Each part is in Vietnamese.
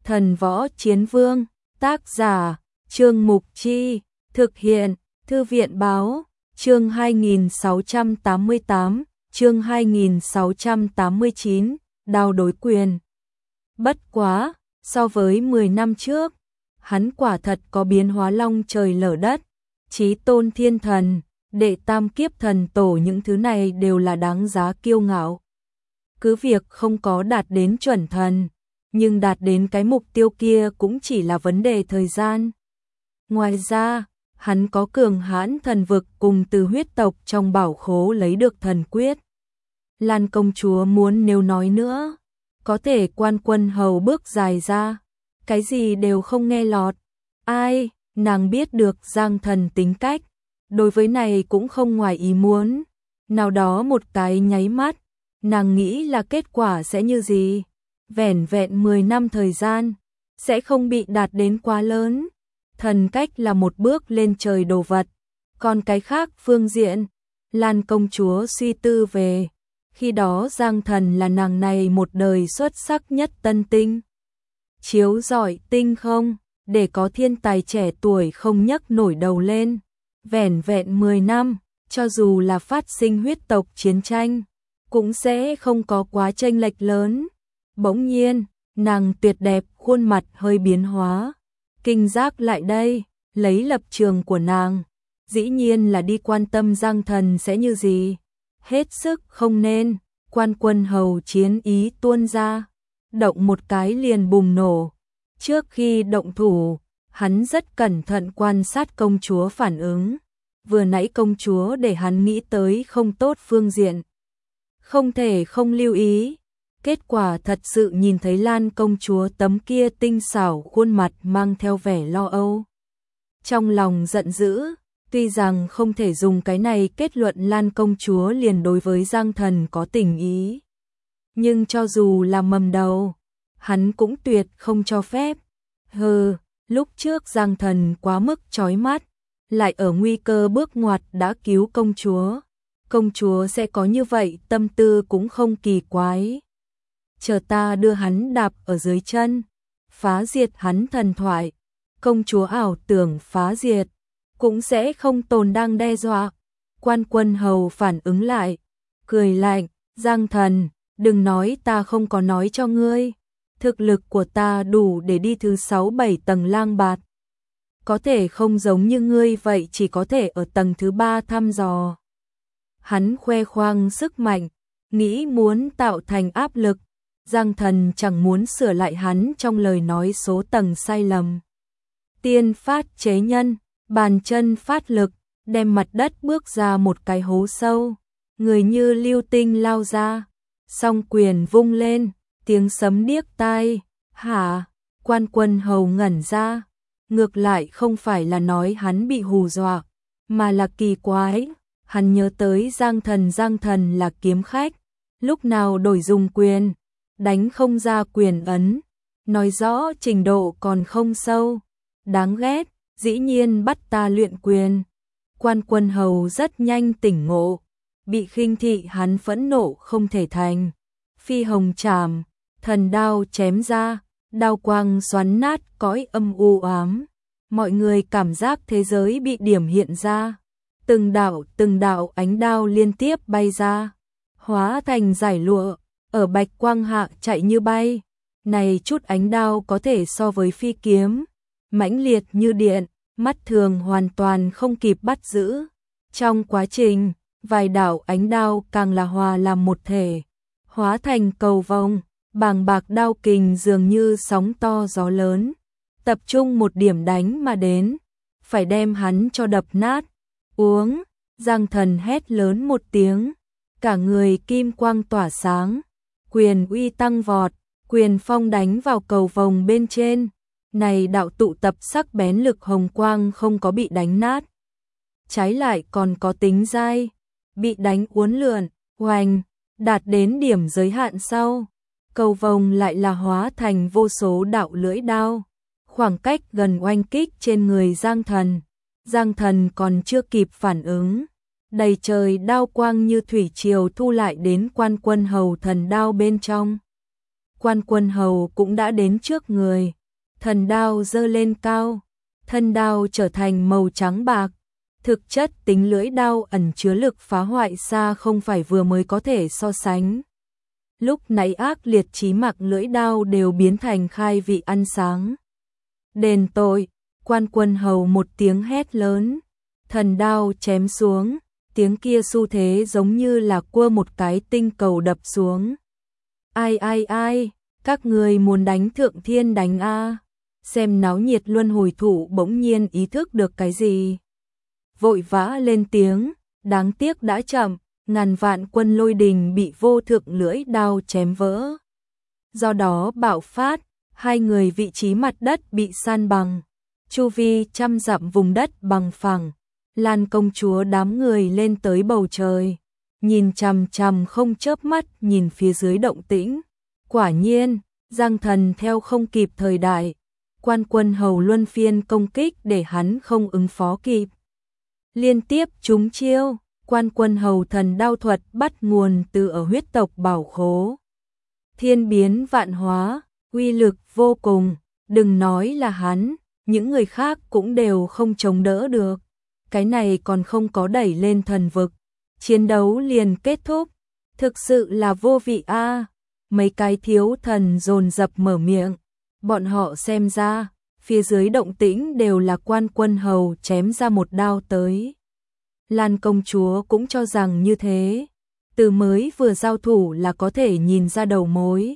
Thần võ chiến vương, tác giả, Trương Mục Chi, thực hiện, Thư viện báo, chương 2688, chương 2689, đao đối quyền. Bất quá, so với 10 năm trước, hắn quả thật có biến hóa long trời lở đất, chí tôn thiên thần, đệ tam kiếp thần tổ, những thứ này đều là đáng giá kiêu ngạo. Cứ việc không có đạt đến chuẩn thần, nhưng đạt đến cái mục tiêu kia cũng chỉ là vấn đề thời gian. Ngoài ra, hắn có cường hãn thần vực cùng từ huyết tộc trong bảo khố lấy được thần quyết. Lan công chúa muốn nếu nói nữa, có thể Quan Quân Hầu bước dài ra, cái gì đều không nghe lọt. Ai, nàng biết được Giang Thần tính cách, đối với này cũng không ngoài ý muốn. Nào đó một cái nháy mắt, nàng nghĩ là kết quả sẽ như gì. Vẻn vẹn 10 năm thời gian, sẽ không bị đạt đến quá lớn. Thần cách là một bước lên trời đồ vật, còn cái khác phương diện, Lan công chúa suy tư về. Khi đó Giang Thần là nàng này một đời xuất sắc nhất tân tinh. Chiếu rọi tinh không, để có thiên tài trẻ tuổi không nhấc nổi đầu lên. Vẻn vẹn 10 năm, cho dù là phát sinh huyết tộc chiến tranh, cũng sẽ không có quá chênh lệch lớn. Bỗng nhiên, nàng tuyệt đẹp khuôn mặt hơi biến hóa. Kinh giác lại đây, lấy lập trường của nàng, dĩ nhiên là đi quan tâm Giang Thần sẽ như gì. Hết sức không nên, Quan Quân Hầu chiến ý tuôn ra, động một cái liền bùng nổ. Trước khi động thủ, hắn rất cẩn thận quan sát công chúa phản ứng. Vừa nãy công chúa để hắn nghĩ tới không tốt phương diện, không thể không lưu ý. Kết quả thật sự nhìn thấy Lan công chúa tấm kia tinh xảo khuôn mặt mang theo vẻ lo âu. Trong lòng giận dữ, tuy rằng không thể dùng cái này kết luận Lan công chúa liền đối với Giang Thần có tình ý, nhưng cho dù là mầm đầu, hắn cũng tuyệt không cho phép. Lúc trước Giang Thần quá mức chói mắt, lại ở nguy cơ bước ngoặt đã cứu công chúa sẽ có như vậy tâm tư cũng không kỳ quái. Chờ ta đưa hắn đạp ở dưới chân, phá diệt hắn thần thoại, công chúa ảo tưởng phá diệt, cũng sẽ không tồn đang đe dọa. Quan Quân Hầu phản ứng lại, cười lạnh, Giang Thần, đừng nói ta không có nói cho ngươi, thực lực của ta đủ để đi thứ 6-7 tầng lang bạt. Có thể không giống như ngươi vậy, chỉ có thể ở tầng thứ 3 thăm dò. Hắn khoe khoang sức mạnh, nghĩ muốn tạo thành áp lực. Giang Thần chẳng muốn sửa lại hắn trong lời nói số tầng sai lầm. Tiên phát chế nhân, bàn chân phát lực, đem mặt đất bước ra một cái hố sâu. Người như lưu tinh lao ra, song quyền vung lên, tiếng sấm điếc tai. Hả? Quan Quân Hầu ngẩn ra. Ngược lại không phải là nói hắn bị hù dọa, mà là kỳ quái. Hắn nhớ tới Giang Thần là kiếm khách, lúc nào đổi dùng quyền, đánh không ra quyền ấn, nói rõ trình độ còn không sâu. Đáng ghét, dĩ nhiên bắt ta luyện quyền. Quan Quân Hầu rất nhanh tỉnh ngộ, bị khinh thị hắn phẫn nộ không thể thành. Phi hồng trảm, thần đao chém ra, đao quang xoắn nát cõi âm u ám. Mọi người cảm giác thế giới bị điểm hiện ra. Từng đạo ánh đao liên tiếp bay ra, hóa thành giải lụa, ở bạch quang hạ chạy như bay. Này chút ánh đao có thể so với phi kiếm, mãnh liệt như điện, mắt thường hoàn toàn không kịp bắt giữ. Trong quá trình, vài đạo ánh đao càng là hòa làm một thể, hóa thành cầu vồng, bàng bạc đao kình dường như sóng to gió lớn, tập trung một điểm đánh mà đến, phải đem hắn cho đập nát. Uống, Giang Thần hét lớn một tiếng, cả người kim quang tỏa sáng, quyền uy tăng vọt, quyền phong đánh vào cầu vồng bên trên. Này đạo tụ tập sắc bén lực hồng quang không có bị đánh nát, trái lại còn có tính dai, bị đánh uốn lượn, oanh, đạt đến điểm giới hạn sau, cầu vồng lại là hóa thành vô số đạo lưỡi đao, khoảng cách gần oanh kích trên người Giang Thần. Giang Thần còn chưa kịp phản ứng, đầy trời đao quang như thủy triều thu lại đến Quan Quân Hầu thần đao bên trong. Quan Quân Hầu cũng đã đến trước người, thần đao giơ lên cao, thân đao trở thành màu trắng bạc. Thực chất tính lưỡi đao ẩn chứa lực phá hoại xa không phải vừa mới có thể so sánh. Lúc nãy ác liệt chí mặc lưỡi đao đều biến thành khai vị ăn sáng. Đền tội, Quan Quân Hầu một tiếng hét lớn, thần đao chém xuống, tiếng kia xu thế giống như là cua một cái tinh cầu đập xuống. Ai ai ai, các người muốn đánh Thượng Thiên đánh a. Xem náo nhiệt Luân Hồi Thụ bỗng nhiên ý thức được cái gì. Vội vã lên tiếng, đáng tiếc đã chậm, ngàn vạn quân Lôi Đình bị vô thượng lưỡi đao chém vỡ. Do đó bạo phát, hai người vị trí mặt đất bị san bằng, chu vi trăm dặm vùng đất bằng phẳng. Lan công chúa đám người lên tới bầu trời, nhìn chằm chằm không chớp mắt nhìn phía dưới động tĩnh. Quả nhiên, Giang Thần theo không kịp thời đại, Quan Quân Hầu luân phiên công kích để hắn không ứng phó kịp. Liên tiếp trúng chiêu, Quan Quân Hầu thần đao thuật bắt nguồn từ ở huyết tộc bảo khố. Thiên biến vạn hóa, uy lực vô cùng, đừng nói là hắn, những người khác cũng đều không chống đỡ được. Cái này còn không có đẩy lên thần vực, chiến đấu liền kết thúc, thực sự là vô vị a. Mấy cái thiếu thần dồn dập mở miệng, bọn họ xem ra, phía dưới động tĩnh đều là Quan Quân Hầu chém ra một đao tới. Lan công chúa cũng cho rằng như thế, từ mới vừa giao thủ là có thể nhìn ra đầu mối.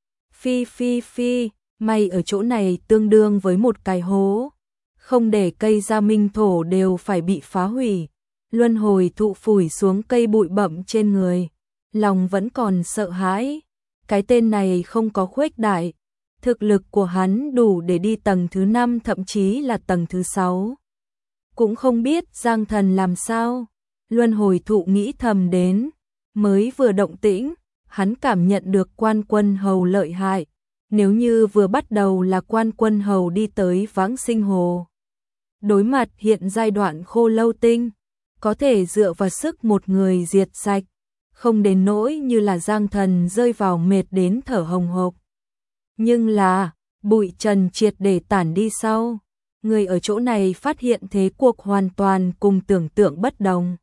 Phi phi phi, may ở chỗ này tương đương với một cái hố, không để cây gia minh thổ đều phải bị phá hủy. Luân Hồi Thụ phủi xuống cây bụi bặm trên người, lòng vẫn còn sợ hãi. Cái tên này không có khuếch đại, thực lực của hắn đủ để đi tầng thứ 5 thậm chí là tầng thứ 6. Cũng không biết Giang Thần làm sao. Luân Hồi Thụ nghĩ thầm đến, mới vừa động tĩnh, hắn cảm nhận được Quan Quân Hầu lợi hại. Nếu như vừa bắt đầu là Quan Quân Hầu đi tới Vãng Sinh Hồ, đối mặt hiện giai đoạn Khô Lâu Tinh, có thể dựa vào sức một người diệt sạch, không đến nỗi như là Giang Thần rơi vào mệt đến thở hồng hộc. Nhưng là, bụi trần triệt để tản đi sau, người ở chỗ này phát hiện thế cuộc hoàn toàn cùng tưởng tượng bất đồng.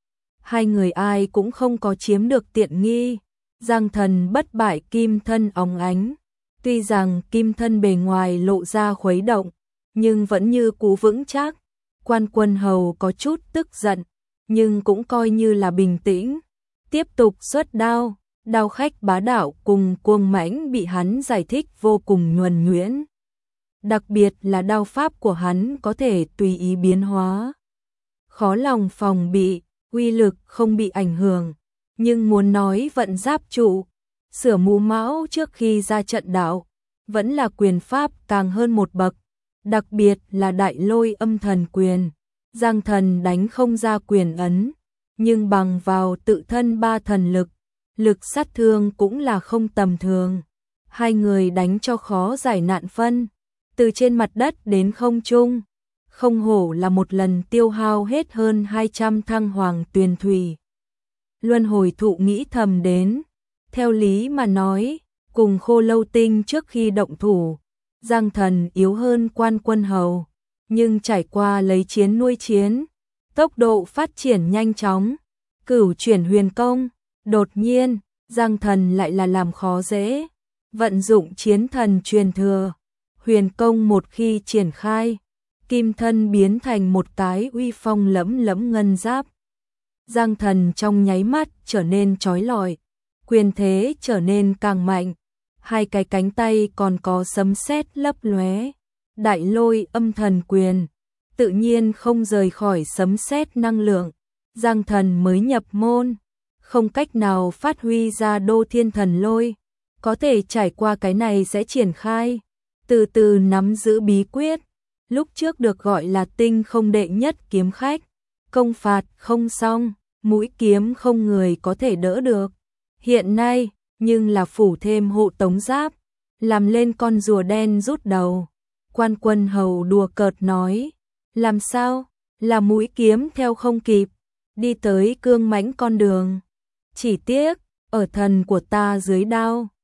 Hai người ai cũng không có chiếm được tiện nghi. Giang Thần bất bại kim thân óng ánh, tuy rằng kim thân bề ngoài lộ ra khuấy động, nhưng vẫn như cú vững chắc. Quan Quân Hầu có chút tức giận, nhưng cũng coi như là bình tĩnh, tiếp tục xuất đao. Đao khách bá đạo cùng cuồng mãnh bị hắn giải thích vô cùng nhuần nhuyễn. Đặc biệt là đao pháp của hắn có thể tùy ý biến hóa, khó lòng phòng bị, uy lực không bị ảnh hưởng. Nhưng muốn nói vận giáp trụ, sửa mũ mão trước khi ra trận đạo, vẫn là quyền pháp càng hơn một bậc, đặc biệt là Đại Lôi Âm Thần Quyền. Giang Thần đánh không ra quyền ấn, nhưng bằng vào tự thân 3 thần lực, lực sát thương cũng là không tầm thường. Hai người đánh cho khó giải nạn phân, từ trên mặt đất đến không trung, không hổ là một lần tiêu hao hết hơn 200 thăng hoàng tuyền thủy. Luân Hồi Thụ nghĩ thầm đến, theo lý mà nói, cùng Khô Lâu Tinh trước khi động thủ, Giang Thần yếu hơn Quan Quân Hầu, nhưng trải qua lấy chiến nuôi chiến, tốc độ phát triển nhanh chóng, cửu chuyển huyền công, đột nhiên, Giang Thần lại là làm khó dễ, vận dụng chiến thần truyền thừa, huyền công một khi triển khai, kim thân biến thành một cái uy phong lẫm lẫm ngân giáp. Giang Thần trong nháy mắt trở nên chói lọi, quyền thế trở nên càng mạnh, hai cái cánh tay còn có sấm sét lấp lóe. Đại Lôi Âm Thần Quyền, tự nhiên không rời khỏi sấm sét năng lượng. Giang Thần mới nhập môn, không cách nào phát huy ra Đô Thiên Thần Lôi, có thể trải qua cái này sẽ triển khai, từ từ nắm giữ bí quyết. Lúc trước được gọi là tinh không đệ nhất kiếm khách, công phạt không xong, mũi kiếm không người có thể đỡ được. Hiện nay, nhưng là phủ thêm hộ tống giáp, làm lên con rùa đen rút đầu. Quan Quân Hầu đùa cợt nói, làm sao, là mũi kiếm theo không kịp, đi tới cương mãnh con đường. Chỉ tiếc, ở thần của ta dưới đao,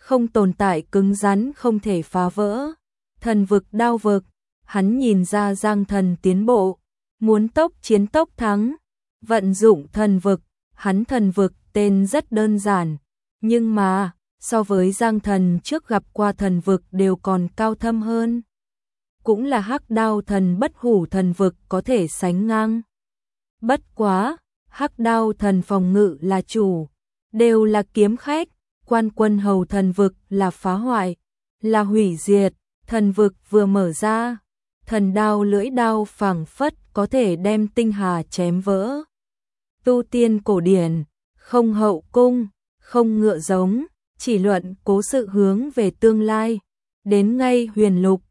không tồn tại cứng rắn không thể phá vỡ. Thần vực đao vực, hắn nhìn ra Giang Thần tiến bộ, muốn tốc chiến tốc thắng, vận dụng thần vực, hắn thần vực tên rất đơn giản, nhưng mà so với Giang Thần trước gặp qua thần vực đều còn cao thâm hơn. Cũng là Hắc Đao Thần Bất Hủ thần vực có thể sánh ngang. Bất quá, Hắc Đao Thần phòng ngự là chủ, đều là kiếm khách, Quan Quân Hầu thần vực là phá hoại, là hủy diệt, thần vực vừa mở ra, thần đao lưỡi đao phảng phất có thể đem tinh hà chém vỡ. Tu tiên cổ điển, không hậu cung, không ngựa giống, chỉ luận cố sự hướng về tương lai, đến ngay huyền lục,